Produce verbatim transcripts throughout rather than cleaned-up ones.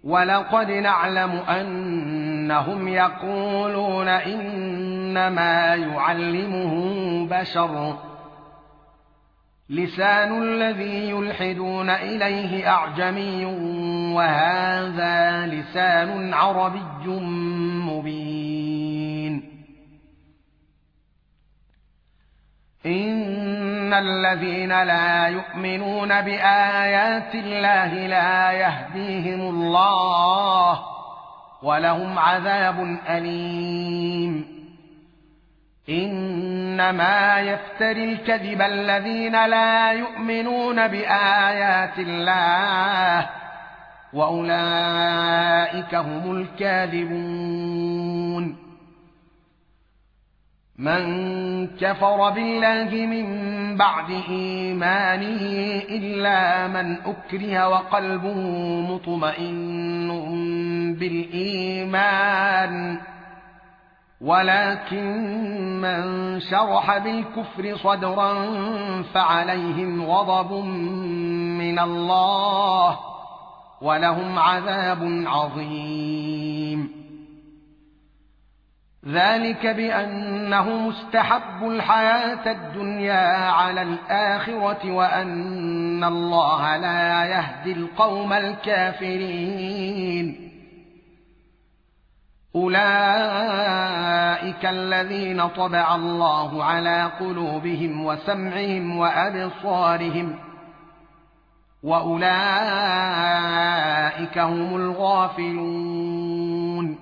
ولقد نعلم أنهم يقولون إنما يعلمه بشر لسان الذي يلحدون إليه أعجمي وهذا لسان عربي مبين إن الذين لا يؤمنون بآيات الله لا يهديهم الله ولهم عذاب أليم إنما يفتري الكذب الذين لا يؤمنون بآيات الله وأولئك هم الكاذبون من كفر بالله من بعد إيمانه إلا من أكره وقلبه مطمئن بالإيمان ولكن من شرح بالكفر صدرا فعليهم غضب من الله ولهم عذاب عظيم ذلك بأنه مستحب الحياة الدنيا على الآخرة وأن الله لا يهدي القوم الكافرين أولئك الذين طبع الله على قلوبهم وسمعهم وأبصارهم وأولئك هم الغافلون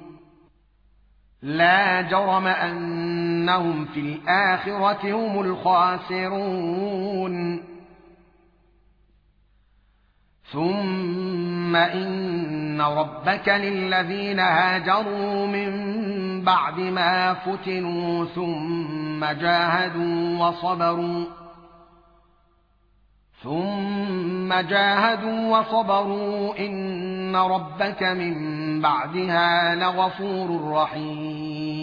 لا جرم أنهم في الآخرة هم الخاسرون ثم إن ربك للذين هاجروا من بعد ما فتنوا ثم جاهدوا وصبروا ثم جاهدوا وصبروا إن ربك من بعدها لغفور رحيم